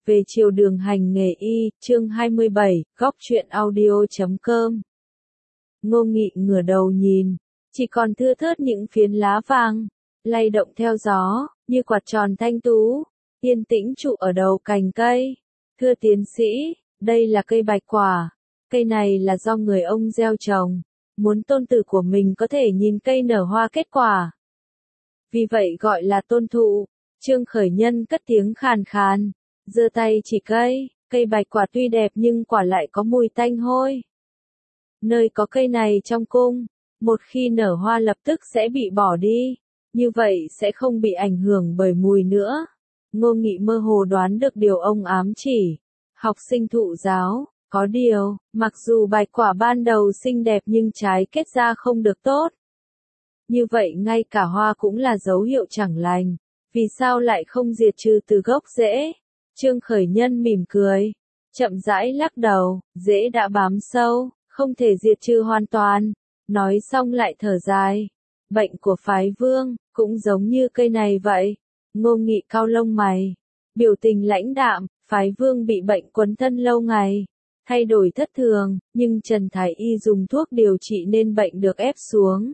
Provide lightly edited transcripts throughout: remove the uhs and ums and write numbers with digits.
Về chiều đường hành nghề y, chương 27, góc truyện audio.com. Ngô Nghị ngửa đầu nhìn, chỉ còn thưa thớt những phiến lá vàng, lay động theo gió, như quạt tròn thanh tú, yên tĩnh trụ ở đầu cành cây. Thưa tiến sĩ, đây là cây bạch quả, cây này là do người ông gieo trồng, muốn tôn tử của mình có thể nhìn cây nở hoa kết quả. Vì vậy gọi là tôn thụ. Trương Khởi Nhân cất tiếng khàn khàn, giơ tay chỉ cây bạch quả tuy đẹp nhưng quả lại có mùi tanh hôi. Nơi có cây này trong cung, một khi nở hoa lập tức sẽ bị bỏ đi, như vậy sẽ không bị ảnh hưởng bởi mùi nữa. Ngô Nghị mơ hồ đoán được điều ông ám chỉ. Học sinh thụ giáo, có điều, mặc dù bạch quả ban đầu xinh đẹp nhưng trái kết ra không được tốt. Như vậy ngay cả hoa cũng là dấu hiệu chẳng lành, vì sao lại không diệt trừ từ gốc rễ? Trương Khởi Nhân mỉm cười, chậm rãi lắc đầu, rễ đã bám sâu, không thể diệt trừ hoàn toàn. Nói xong lại thở dài. Bệnh của phái vương, cũng giống như cây này vậy. Ngô Nghị cau lông mày, biểu tình lãnh đạm, phái vương bị bệnh quấn thân lâu ngày, thay đổi thất thường, nhưng Trần Thái Y dùng thuốc điều trị nên bệnh được ép xuống.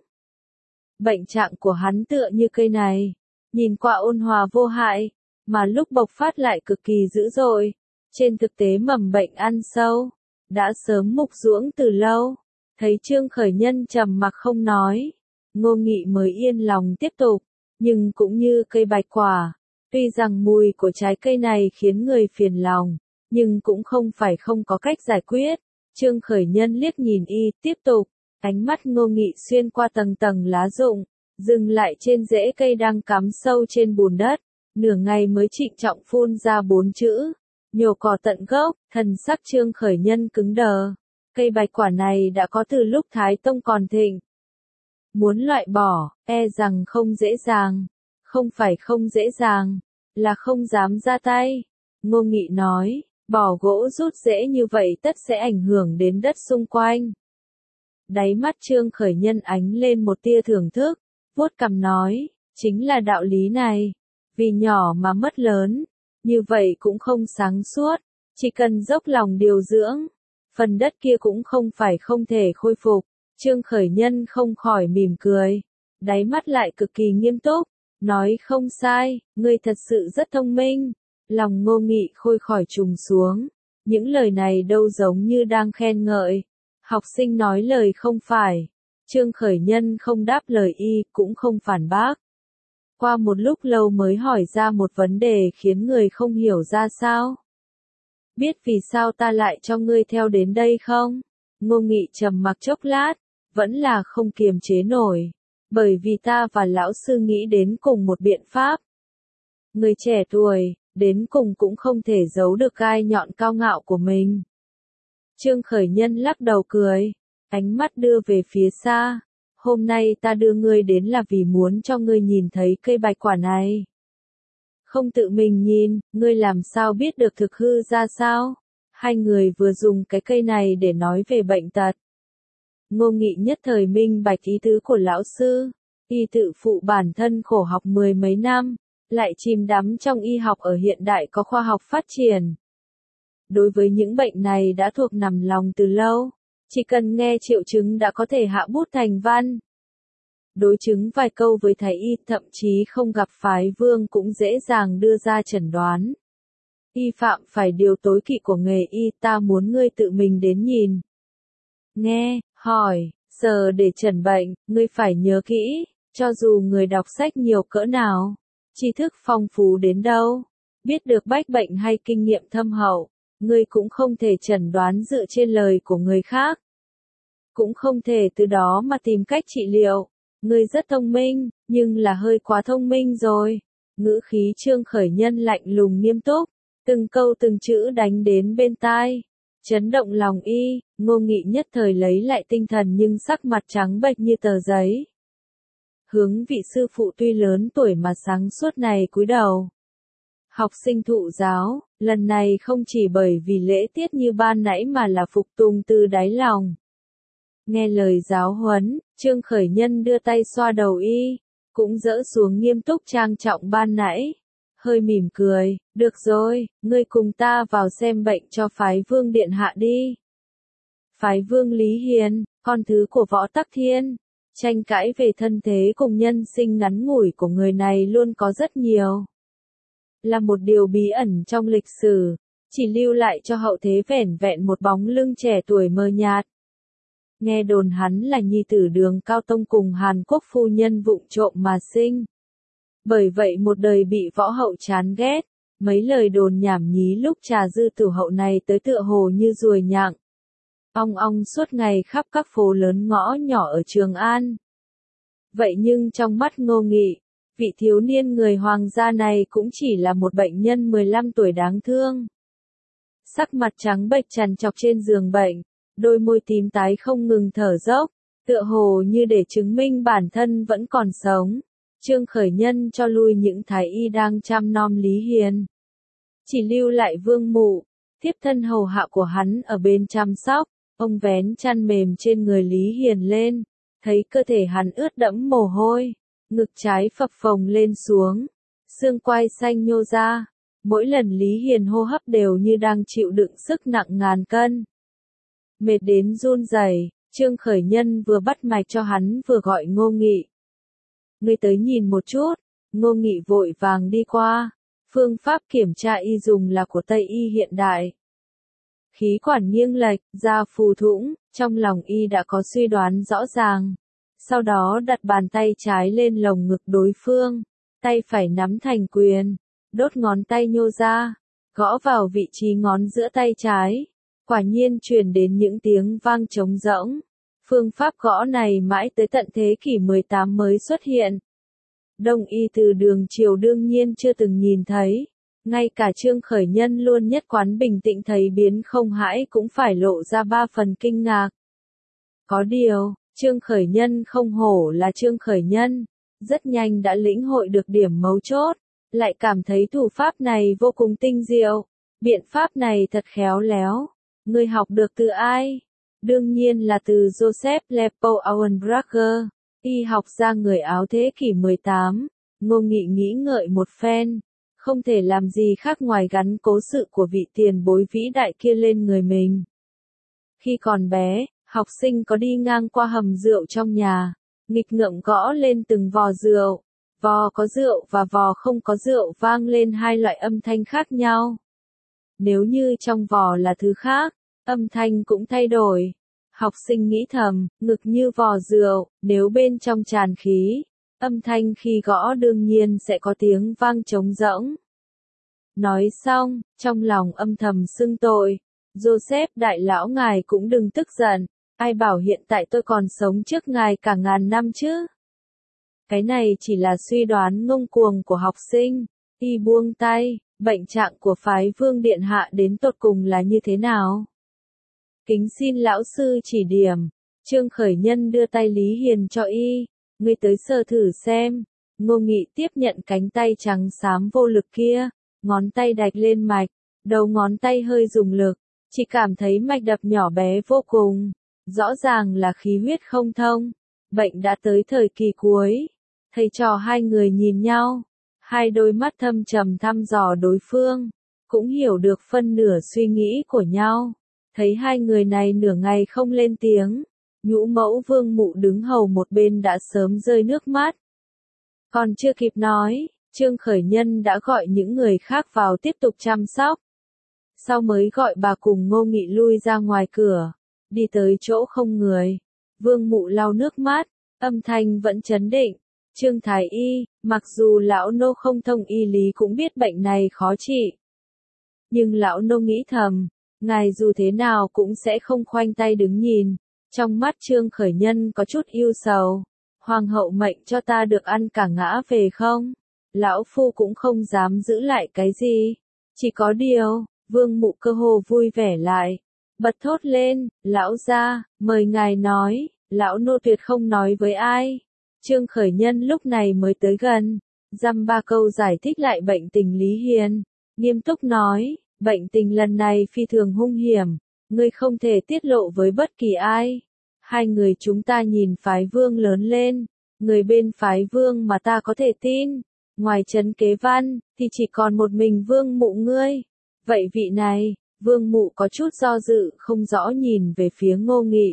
Bệnh trạng của hắn tựa như cây này, nhìn qua ôn hòa vô hại, mà lúc bộc phát lại cực kỳ dữ dội. Trên thực tế mầm bệnh ăn sâu, đã sớm mục ruỗng từ lâu. Thấy Trương Khởi Nhân trầm mặc không nói, Ngô Nghị mới yên lòng tiếp tục. Nhưng cũng như cây bạch quả, tuy rằng mùi của trái cây này khiến người phiền lòng, nhưng cũng không phải không có cách giải quyết. Trương Khởi Nhân liếc nhìn y, tiếp tục, ánh mắt Ngô Nghị xuyên qua tầng tầng lá rụng, dừng lại trên rễ cây đang cắm sâu trên bùn đất, nửa ngày mới trịnh trọng phun ra 4 chữ, nhổ cỏ tận gốc. Thần sắc Trương Khởi Nhân cứng đờ, cây bạch quả này đã có từ lúc Thái Tông còn thịnh. Muốn loại bỏ, e rằng không dễ dàng. Không phải không dễ dàng, là không dám ra tay. Ngô Nghị nói, bỏ gỗ rút rễ như vậy tất sẽ ảnh hưởng đến đất xung quanh. Đáy mắt Trương Khởi Nhân ánh lên một tia thưởng thức, vuốt cằm nói, chính là đạo lý này. Vì nhỏ mà mất lớn, như vậy cũng không sáng suốt, chỉ cần dốc lòng điều dưỡng, phần đất kia cũng không phải không thể khôi phục. Trương Khởi Nhân không khỏi mỉm cười, đáy mắt lại cực kỳ nghiêm túc, nói không sai, ngươi thật sự rất thông minh. Lòng Ngô Nghị khôi khỏi trùng xuống, những lời này đâu giống như đang khen ngợi. Học sinh nói lời không phải. Trương Khởi Nhân không đáp lời y, cũng không phản bác. Qua một lúc lâu mới hỏi ra một vấn đề khiến người không hiểu ra sao. Biết vì sao ta lại cho ngươi theo đến đây không? Ngô Nghị trầm mặc chốc lát, vẫn là không kiềm chế nổi. Bởi vì ta và lão sư nghĩ đến cùng một biện pháp. Người trẻ tuổi, đến cùng cũng không thể giấu được gai nhọn cao ngạo của mình. Trương Khởi Nhân lắc đầu cười, ánh mắt đưa về phía xa. Hôm nay ta đưa ngươi đến là vì muốn cho ngươi nhìn thấy cây bạch quả này. Không tự mình nhìn, ngươi làm sao biết được thực hư ra sao? Hai người vừa dùng cái cây này để nói về bệnh tật. Ngô Nghị nhất thời minh bạch ý tứ của lão sư. Y tự phụ bản thân khổ học 10 mấy năm, lại chìm đắm trong y học ở hiện đại có khoa học phát triển. Đối với những bệnh này đã thuộc nằm lòng từ lâu, chỉ cần nghe triệu chứng đã có thể hạ bút thành văn. Đối chứng vài câu với thầy y, thậm chí không gặp phái vương cũng dễ dàng đưa ra chẩn đoán. Y phạm phải điều tối kỵ của nghề y, ta muốn ngươi tự mình đến nhìn. Nghe, hỏi, giờ để chẩn bệnh, ngươi phải nhớ kỹ, cho dù người đọc sách nhiều cỡ nào, tri thức phong phú đến đâu, biết được bách bệnh hay kinh nghiệm thâm hậu, ngươi cũng không thể chẩn đoán dựa trên lời của người khác. Cũng không thể từ đó mà tìm cách trị liệu. Ngươi rất thông minh, nhưng là hơi quá thông minh rồi. Ngữ khí Trương Khởi Nhân lạnh lùng nghiêm túc, từng câu từng chữ đánh đến bên tai, chấn động lòng y. Ngô Nghị nhất thời lấy lại tinh thần nhưng sắc mặt trắng bệch như tờ giấy. Hướng vị sư phụ tuy lớn tuổi mà sáng suốt này cúi đầu. Học sinh thụ giáo, lần này không chỉ bởi vì lễ tiết như ban nãy mà là phục tùng từ đáy lòng. Nghe lời giáo huấn, Trương Khởi Nhân đưa tay xoa đầu y, cũng dỡ xuống nghiêm túc trang trọng ban nãy. hơi mỉm cười, được rồi, ngươi cùng ta vào xem bệnh cho phái vương điện hạ đi. Phái vương Lý Hiền, con thứ của Võ Tắc Thiên, tranh cãi về thân thế cùng nhân sinh ngắn ngủi của người này luôn có rất nhiều. Là một điều bí ẩn trong lịch sử, chỉ lưu lại cho hậu thế vẻn vẹn một bóng lưng trẻ tuổi mờ nhạt. Nghe đồn hắn là nhi tử Đường Cao Tông cùng Hàn Quốc phu nhân vụng trộm mà sinh. Bởi vậy một đời bị võ hậu chán ghét, mấy lời đồn nhảm nhí lúc trà dư tử hậu này tới tựa hồ như ruồi nhặng. Ong ong suốt ngày khắp các phố lớn ngõ nhỏ ở Trường An. Vậy nhưng trong mắt Ngô Nghị, vị thiếu niên người hoàng gia này cũng chỉ là một bệnh nhân 15 tuổi đáng thương. Sắc mặt trắng bệch trằn trọc trên giường bệnh, đôi môi tím tái không ngừng thở dốc, tựa hồ như để chứng minh bản thân vẫn còn sống. Trương Khởi Nhân cho lui những thái y đang chăm nom Lý Hiền. Chỉ lưu lại Vương Mụ, thiếp thân hầu hạ của hắn ở bên chăm sóc. Ông vén chăn mềm trên người Lý Hiền lên, thấy cơ thể hắn ướt đẫm mồ hôi, ngực trái phập phồng lên xuống, xương quai xanh nhô ra. Mỗi lần Lý Hiền hô hấp đều như đang chịu đựng sức nặng ngàn cân. Mệt đến run rẩy, Trương Khởi Nhân vừa bắt mạch cho hắn vừa gọi Ngô Nghị. Ngươi tới nhìn một chút. Ngô Nghị vội vàng đi qua. Phương pháp kiểm tra y dùng là của Tây y hiện đại. Khí quản nghiêng lệch, da phù thủng, trong lòng y đã có suy đoán rõ ràng. Sau đó đặt bàn tay trái lên lồng ngực đối phương, tay phải nắm thành quyền, đốt ngón tay nhô ra, gõ vào vị trí ngón giữa tay trái. Quả nhiên truyền đến những tiếng vang trống rỗng. Phương pháp gõ này mãi tới tận thế kỷ 18 mới xuất hiện. Đông y từ Đường Triều đương nhiên chưa từng nhìn thấy. Ngay cả Trương Khởi Nhân luôn nhất quán bình tĩnh thấy biến không hãi cũng phải lộ ra 3 phần kinh ngạc. Có điều, Trương Khởi Nhân không hổ là Trương Khởi Nhân, rất nhanh đã lĩnh hội được điểm mấu chốt, lại cảm thấy thủ pháp này vô cùng tinh diệu, biện pháp này thật khéo léo. Ngươi học được từ ai? Đương nhiên là từ Joseph Lepo Auenbracher, y học gia người Áo thế kỷ 18. Ngô Nghị nghĩ ngợi một phen, không thể làm gì khác ngoài gắn cố sự của vị tiền bối vĩ đại kia lên người mình. Khi còn bé, học sinh có đi ngang qua hầm rượu trong nhà, nghịch ngợm gõ lên từng vò rượu. Vò có rượu và vò không có rượu vang lên hai loại âm thanh khác nhau. Nếu như trong vò là thứ khác, âm thanh cũng thay đổi. Học sinh nghĩ thầm, ngực như vò rượu, nếu bên trong tràn khí, âm thanh khi gõ đương nhiên sẽ có tiếng vang trống rỗng. Nói xong, trong lòng âm thầm xưng tội. Joseph đại lão ngài cũng đừng tức giận, ai bảo hiện tại tôi còn sống trước ngài cả ngàn năm chứ. Cái này chỉ là suy đoán ngông cuồng của học sinh. Y buông tay, bệnh trạng của phái vương điện hạ đến tột cùng là như thế nào? Kính xin lão sư chỉ điểm. Trương Khởi Nhân đưa tay Lý Hiền cho y. Ngươi tới sờ thử xem. Ngô Nghị tiếp nhận cánh tay trắng xám vô lực kia, ngón tay đạch lên mạch, đầu ngón tay hơi dùng lực, chỉ cảm thấy mạch đập nhỏ bé vô cùng, rõ ràng là khí huyết không thông. Bệnh đã tới thời kỳ cuối. Thầy trò hai người nhìn nhau, hai đôi mắt thâm trầm thăm dò đối phương, cũng hiểu được phân nửa suy nghĩ của nhau. Thấy hai người này nửa ngày không lên tiếng, Nhũ Mẫu Vương Mụ đứng hầu một bên đã sớm rơi nước mắt. Còn chưa kịp nói, Trương Khởi Nhân đã gọi những người khác vào tiếp tục chăm sóc. Sau mới gọi bà cùng Ngô Nghị lui ra ngoài cửa, đi tới chỗ không người. Vương Mụ lau nước mắt, âm thanh vẫn trấn định. Trương Thái Y, mặc dù lão nô không thông y lý cũng biết bệnh này khó trị. Nhưng lão nô nghĩ thầm, ngài dù thế nào cũng sẽ không khoanh tay đứng nhìn. Trong mắt Trương Khởi Nhân có chút ưu sầu. Hoàng hậu mệnh cho ta được ăn cả ngã về không? Lão phu cũng không dám giữ lại cái gì. Chỉ có điều, Vương Mụ cơ hồ vui vẻ lại. Bật thốt lên, lão gia, mời ngài nói, lão nô tuyệt không nói với ai. Trương Khởi Nhân lúc này mới tới gần, dăm ba câu giải thích lại bệnh tình Lý Hiền, nghiêm túc nói, bệnh tình lần này phi thường hung hiểm, ngươi không thể tiết lộ với bất kỳ ai. Hai người chúng ta nhìn phái vương lớn lên, người bên phái vương mà ta có thể tin, Ngoài Trấn Kế Văn, thì chỉ còn một mình Vương Mụ ngươi. Vậy vị này, Vương Mụ có chút do dự không rõ nhìn về phía Ngô Nghị.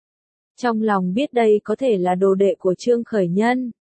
Trong lòng biết đây có thể là đồ đệ của Trương Khởi Nhân.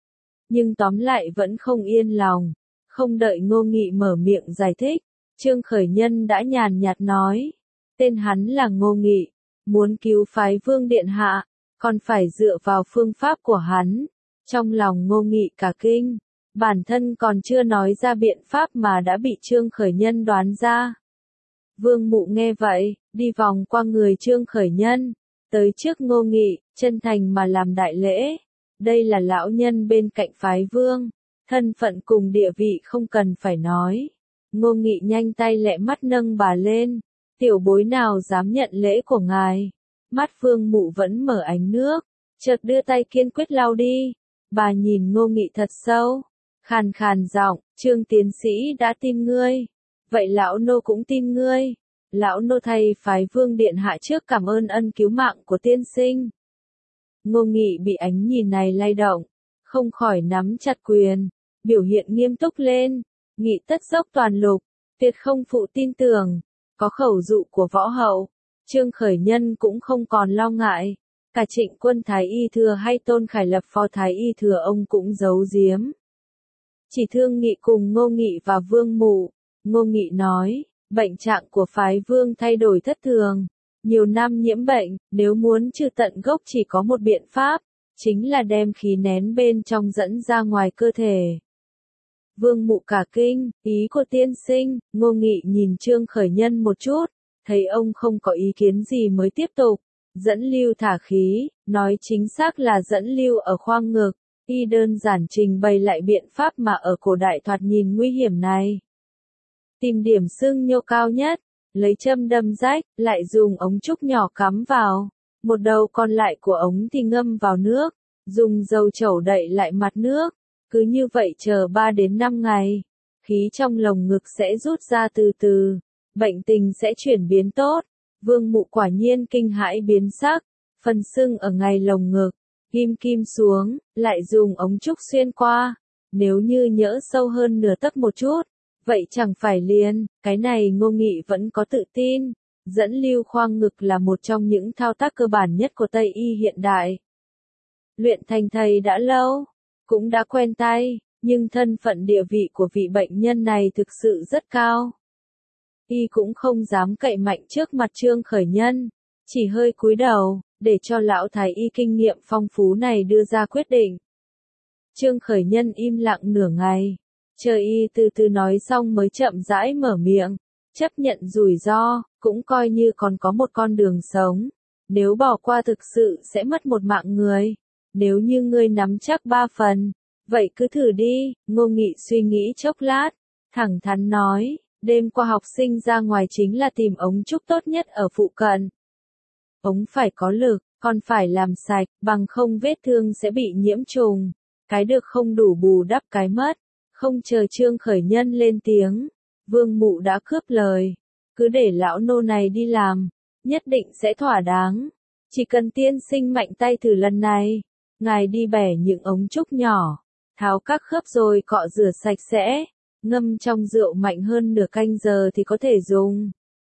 Nhưng tóm lại vẫn không yên lòng. Không đợi Ngô Nghị mở miệng giải thích, Trương Khởi Nhân đã nhàn nhạt nói. Tên hắn là Ngô Nghị, muốn cứu phái Vương Điện Hạ, còn phải dựa vào phương pháp của hắn. Trong lòng Ngô Nghị cả kinh, bản thân còn chưa nói ra biện pháp mà đã bị Trương Khởi Nhân đoán ra. Vương Mụ nghe vậy, đi vòng qua người Trương Khởi Nhân, tới trước Ngô Nghị, chân thành mà làm đại lễ. Đây là lão nhân bên cạnh phái Vương, thân phận cùng địa vị không cần phải nói. Ngô Nghị nhanh tay lẹ mắt nâng bà lên, tiểu bối nào dám nhận lễ của ngài. Mắt Vương Mụ vẫn mở ánh nước, chợt đưa tay kiên quyết lau đi. Bà nhìn Ngô Nghị thật sâu, khàn khàn giọng, Trương tiến sĩ đã tin ngươi, vậy lão nô cũng tin ngươi. Lão nô thay phái Vương Điện Hạ trước cảm ơn ân cứu mạng của tiên sinh. Ngô Nghị bị ánh nhìn này lay động, không khỏi nắm chặt quyền, biểu hiện nghiêm túc lên. Nghị tất dốc toàn lục, tuyệt không phụ tin tưởng. Có khẩu dụ của võ hậu, Trương Khởi Nhân cũng không còn lo ngại. Cả Trịnh Quân Thái Y Thừa hay Tôn Khải Lập Phó Thái Y Thừa ông cũng giấu giếm. Chỉ thương Nghị cùng Ngô Nghị và Vương Mụ. Ngô Nghị nói, bệnh trạng của phái Vương thay đổi thất thường. Nhiều năm nhiễm bệnh, nếu muốn trừ tận gốc chỉ có một biện pháp, chính là đem khí nén bên trong dẫn ra ngoài cơ thể. Vương Mụ cả kinh, ý của tiên sinh. Ngô Nghị nhìn Trương Khởi Nhân một chút, thấy ông không có ý kiến gì mới tiếp tục. Dẫn lưu thả khí, nói chính xác là dẫn lưu ở khoang ngực. Y đơn giản trình bày lại biện pháp mà ở cổ đại thoạt nhìn nguy hiểm này. Tìm điểm xương nhô cao nhất, lấy châm đâm rách, lại dùng ống trúc nhỏ cắm vào. Một đầu còn lại của ống thì ngâm vào nước, dùng dầu chẩu đậy lại mặt nước. Cứ như vậy chờ 3 đến 5 ngày, khí trong lồng ngực sẽ rút ra từ từ, bệnh tình sẽ chuyển biến tốt. Vương Mụ quả nhiên kinh hãi biến sắc, phần sưng ở ngay lồng ngực, ghim kim xuống, lại dùng ống trúc xuyên qua. Nếu như nhỡ sâu hơn nửa tấc một chút, vậy chẳng phải liền. Cái này Ngô Nghị vẫn có tự tin. Dẫn lưu khoang ngực là một trong những thao tác cơ bản nhất của Tây y hiện đại. Luyện thành thầy đã lâu, cũng đã quen tay, nhưng thân phận địa vị của vị bệnh nhân này thực sự rất cao. Y cũng không dám cậy mạnh trước mặt Trương Khởi Nhân, chỉ hơi cúi đầu, để cho lão thái y kinh nghiệm phong phú này đưa ra quyết định. Trương Khởi Nhân im lặng nửa ngày, chờ Y từ từ nói xong mới chậm rãi mở miệng, chấp nhận rủi ro, cũng coi như còn có một con đường sống. Nếu bỏ qua thực sự sẽ mất một mạng người. Nếu như ngươi nắm chắc 3 phần, vậy cứ thử đi. Ngô Nghị suy nghĩ chốc lát, thẳng thắn nói, đêm qua học sinh ra ngoài chính là tìm ống trúc tốt nhất ở phụ cận. Ống phải có lực, còn phải làm sạch, bằng không vết thương sẽ bị nhiễm trùng. Cái được không đủ bù đắp cái mất. Không chờ Trương Khởi Nhân lên tiếng, Vương Mụ đã cướp lời. Cứ để lão nô này đi làm, nhất định sẽ thỏa đáng. Chỉ cần tiên sinh mạnh tay thử lần này, ngài đi bẻ những ống trúc nhỏ, tháo các khớp rồi cọ rửa sạch sẽ, ngâm trong rượu mạnh hơn nửa canh giờ thì có thể dùng.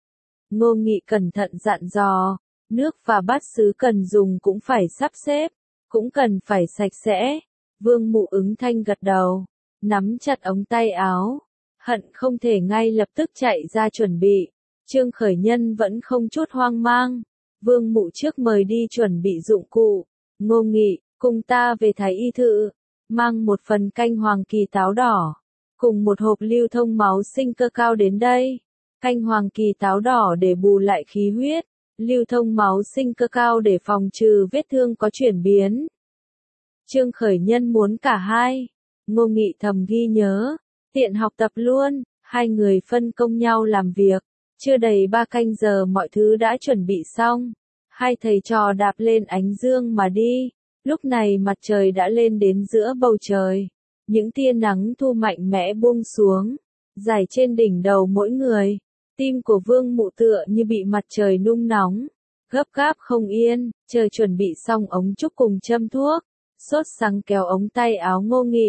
Ngô Nghị cẩn thận dặn dò, nước và bát sứ cần dùng cũng phải sắp xếp, cũng cần phải sạch sẽ. Vương Mụ ứng thanh gật đầu, nắm chặt ống tay áo, hận không thể ngay lập tức chạy ra chuẩn bị. Trương Khởi Nhân vẫn không chút hoang mang. Vương Mụ trước mời đi chuẩn bị dụng cụ. Ngô Nghị, cùng ta về thái y thự, mang một phần canh hoàng kỳ táo đỏ, cùng một hộp lưu thông máu sinh cơ cao đến đây. Canh hoàng kỳ táo đỏ để bù lại khí huyết, lưu thông máu sinh cơ cao để phòng trừ vết thương có chuyển biến. Trương Khởi Nhân muốn cả hai. Ngô Nghị thầm ghi nhớ, tiện học tập luôn. Hai người phân công nhau làm việc. Chưa đầy 3 canh giờ mọi thứ đã chuẩn bị xong. Hai thầy trò đạp lên ánh dương mà đi. Lúc này mặt trời đã lên đến giữa bầu trời. Những tia nắng thu mạnh mẽ buông xuống, rải trên đỉnh đầu mỗi người. Tim của Vương Mụ tựa như bị mặt trời nung nóng, gấp gáp không yên, chờ chuẩn bị xong ống trúc cùng châm thuốc. Sốt sắng kéo ống tay áo Ngô Nghị,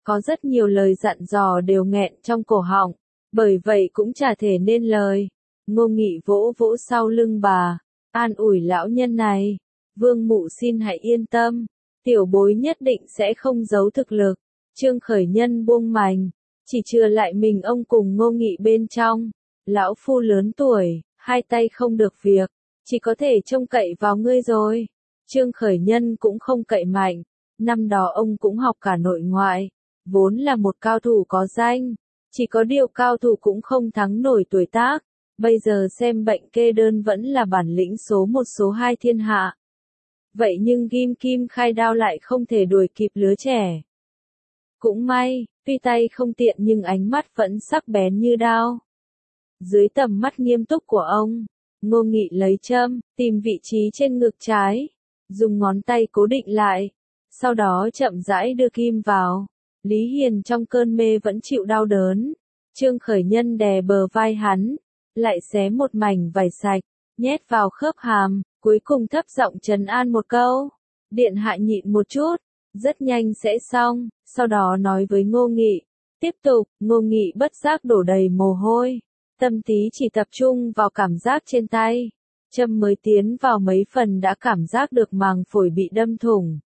Có rất nhiều lời dặn dò đều nghẹn trong cổ họng, bởi vậy cũng chả thể nên lời. Ngô Nghị vỗ vỗ sau lưng bà, an ủi lão nhân này. Vương Mụ xin hãy yên tâm, tiểu bối nhất định sẽ không giấu thực lực. Trương Khởi Nhân buông mành, chỉ chừa lại mình ông cùng Ngô Nghị bên trong. Lão phu lớn tuổi, hai tay không được việc, chỉ có thể trông cậy vào ngươi rồi. Trương Khởi Nhân cũng không cậy mạnh, năm đó ông cũng học cả nội ngoại, vốn là một cao thủ có danh, chỉ có điều cao thủ cũng không thắng nổi tuổi tác, bây giờ xem bệnh kê đơn vẫn là bản lĩnh số một số hai thiên hạ. Vậy nhưng Kim Kim khai đao lại không thể đuổi kịp lứa trẻ. Cũng may, tuy tay không tiện nhưng ánh mắt vẫn sắc bén như đao. Dưới tầm mắt nghiêm túc của ông, Ngô Nghị lấy châm, tìm vị trí trên ngực trái, dùng ngón tay cố định lại, sau đó chậm rãi đưa kim vào. Lý Hiền trong cơn mê vẫn chịu đau đớn. Trương Khởi Nhân đè bờ vai hắn, lại xé một mảnh vải sạch, nhét vào khớp hàm, cuối cùng thấp giọng trấn an một câu. Điện hạ nhịn một chút, rất nhanh sẽ xong, sau đó nói với Ngô Nghị. Tiếp tục, Ngô Nghị bất giác đổ đầy mồ hôi. Tâm trí chỉ tập trung vào cảm giác trên tay. Châm mới tiến vào mấy phần đã cảm giác được màng phổi bị đâm thủng.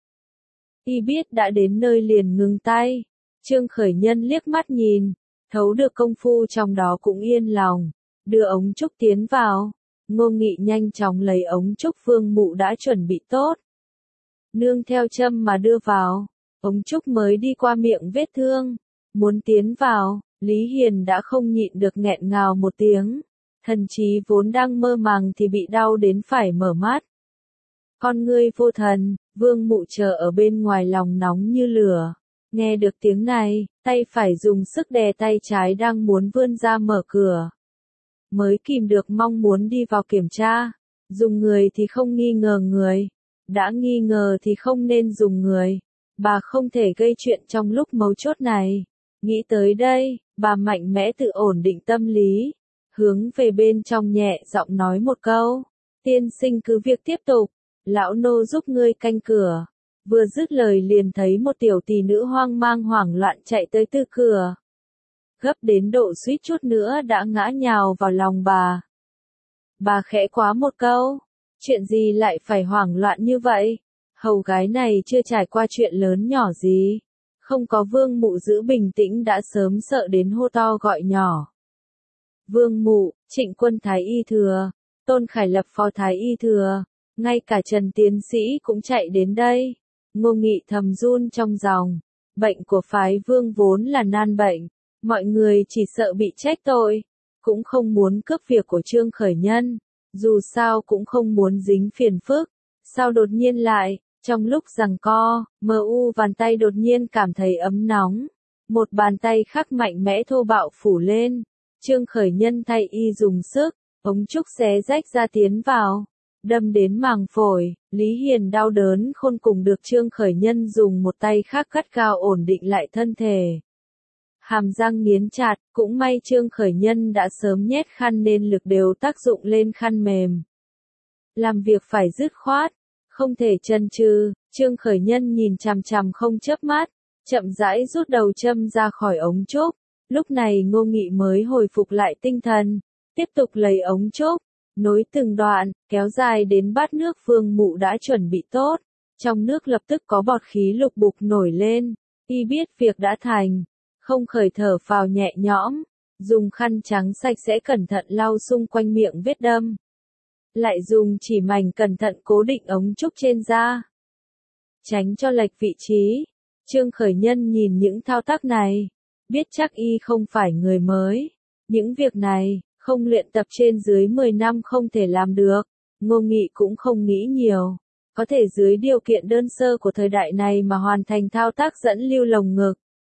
Y biết đã đến nơi liền ngừng tay. Trương Khởi Nhân liếc mắt nhìn, thấu được công phu trong đó cũng yên lòng. Đưa ống trúc tiến vào. Ngô Nghị nhanh chóng lấy ống trúc Vương Mụ đã chuẩn bị tốt. Nương theo châm mà đưa vào. Ống trúc mới đi qua miệng vết thương. Muốn tiến vào, Lý Hiền đã không nhịn được nghẹn ngào một tiếng. Thần trí vốn đang mơ màng thì bị đau đến phải mở mắt. Con ngươi vô thần, Vương Mụ chờ ở bên ngoài lòng nóng như lửa. Nghe được tiếng này, tay phải dùng sức đè tay trái đang muốn vươn ra mở cửa. Mới kìm được mong muốn đi vào kiểm tra. Dùng người thì không nghi ngờ người. Đã nghi ngờ thì không nên dùng người. Bà không thể gây chuyện trong lúc mấu chốt này. Nghĩ tới đây, bà mạnh mẽ tự ổn định tâm lý. Hướng về bên trong nhẹ giọng nói một câu. Tiên sinh cứ việc tiếp tục. Lão nô giúp ngươi canh cửa. Vừa dứt lời liền thấy một tiểu tỷ nữ hoang mang hoảng loạn chạy tới từ cửa. Gấp đến độ suýt chút nữa đã ngã nhào vào lòng bà. Bà khẽ quá một câu. Chuyện gì lại phải hoảng loạn như vậy? Hầu gái này chưa trải qua chuyện lớn nhỏ gì. Không có Vương Mụ giữ bình tĩnh đã sớm sợ đến hô to gọi nhỏ. Vương Mụ, Trịnh Quân Thái Y Thừa, Tôn Khải Lập Phó Thái Y Thừa, ngay cả Trần Tiến Sĩ cũng chạy đến đây. Ngô Nghị thầm run trong lòng. Bệnh của phái Vương vốn là nan bệnh. Mọi người chỉ sợ bị trách tội. Cũng không muốn cướp việc của Trương Khởi Nhân. Dù sao cũng không muốn dính phiền phức. Sao đột nhiên lại, trong lúc giằng co, bàn tay đột nhiên cảm thấy ấm nóng. Một bàn tay khác mạnh mẽ thô bạo phủ lên. Trương Khởi Nhân thay y dùng sức, ống trúc xé rách ra tiến vào. Đâm đến màng phổi, Lý Hiền đau đớn khôn cùng được Trương Khởi Nhân dùng một tay khác gắt gao ổn định lại thân thể. Hàm răng nghiến chặt, cũng may Trương Khởi Nhân đã sớm nhét khăn nên lực đều tác dụng lên khăn mềm. Làm việc phải dứt khoát, không thể chần chừ. Trương Khởi Nhân nhìn chằm chằm không chớp mắt, chậm rãi rút đầu châm ra khỏi ống trúc. Lúc này Ngô Nghị mới hồi phục lại tinh thần, tiếp tục lấy ống trúc, nối từng đoạn, kéo dài đến bát nước Vương Mụ đã chuẩn bị tốt. Trong nước lập tức có bọt khí lục bục nổi lên. Y biết việc đã thành, không khởi thở phào nhẹ nhõm, dùng khăn trắng sạch sẽ cẩn thận lau xung quanh miệng vết đâm. Lại dùng chỉ mảnh cẩn thận cố định ống trúc trên da, tránh cho lệch vị trí. Trương Khởi Nhân nhìn những thao tác này, biết chắc y không phải người mới. Những việc này, không luyện tập trên dưới 10 năm không thể làm được. Ngô Nghị cũng không nghĩ nhiều. Có thể dưới điều kiện đơn sơ của thời đại này mà hoàn thành thao tác dẫn lưu lồng ngực.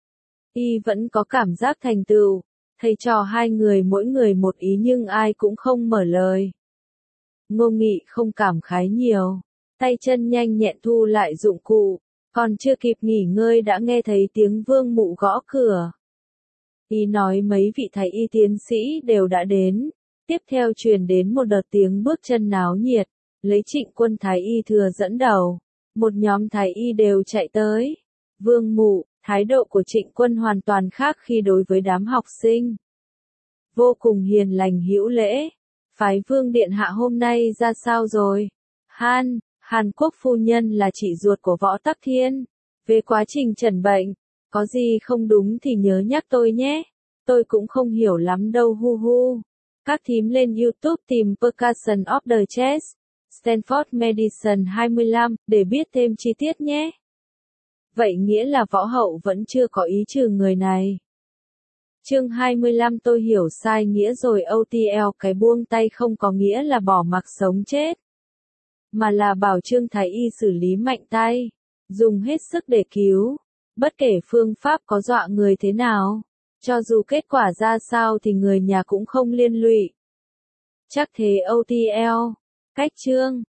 Y vẫn có cảm giác thành tựu. Thầy trò hai người mỗi người một ý nhưng ai cũng không mở lời. Ngô Nghị không cảm khái nhiều. Tay chân nhanh nhẹn thu lại dụng cụ. Còn chưa kịp nghỉ ngơi đã nghe thấy tiếng Vương Mụ gõ cửa. Y nói mấy vị thái y tiến sĩ đều đã đến. Tiếp theo truyền đến một đợt tiếng bước chân náo nhiệt. Lấy Trịnh Quân Thái Y Thừa dẫn đầu. Một nhóm thái y đều chạy tới. Vương Mụ, Thái độ của Trịnh Quân hoàn toàn khác khi đối với đám học sinh. Vô cùng hiền lành hữu lễ. Phái Vương Điện Hạ hôm nay ra sao rồi? Hàn Quốc phu nhân là chị ruột của Võ Tắc Thiên. Về quá trình chẩn bệnh, có gì không đúng thì nhớ nhắc tôi nhé. Tôi cũng không hiểu lắm đâu hu hu. Các thím lên YouTube tìm Percussion of the Chest, Stanford Medicine 25, để biết thêm chi tiết nhé. Vậy nghĩa là Võ Hậu vẫn chưa có ý trừ người này. Chương 25 tôi hiểu sai nghĩa rồi OTL, cái buông tay không có nghĩa là bỏ mặc sống chết. Mà là bảo Trương Thái Y xử lý mạnh tay, dùng hết sức để cứu. Bất kể phương pháp có dọa người thế nào, cho dù kết quả ra sao thì người nhà cũng không liên lụy. Chắc thế OTL. Cách chương